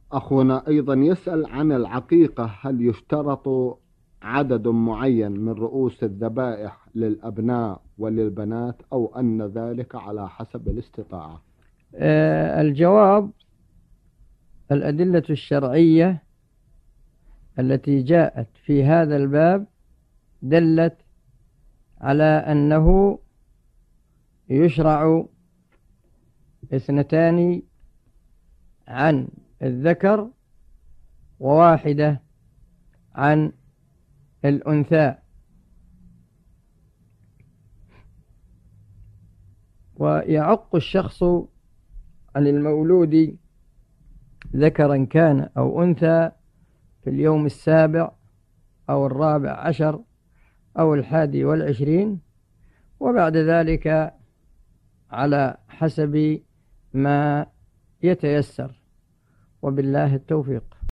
أخونا أيضا يسأل عن العقيقة، هل يشترط عدد معين من رؤوس الذبائح للأبناء وللبنات، أو أن ذلك على حسب الاستطاعة؟ الجواب: الأدلة الشرعية التي جاءت في هذا الباب دلت على أنه يشرع 2 عن الذكر وواحدة عن الأنثى. ويعق الشخص عن المولود ذكرا كان أو أنثى في اليوم 7 أو 14 أو 21، وبعد ذلك على حسب ما يتيسر، وبالله التوفيق.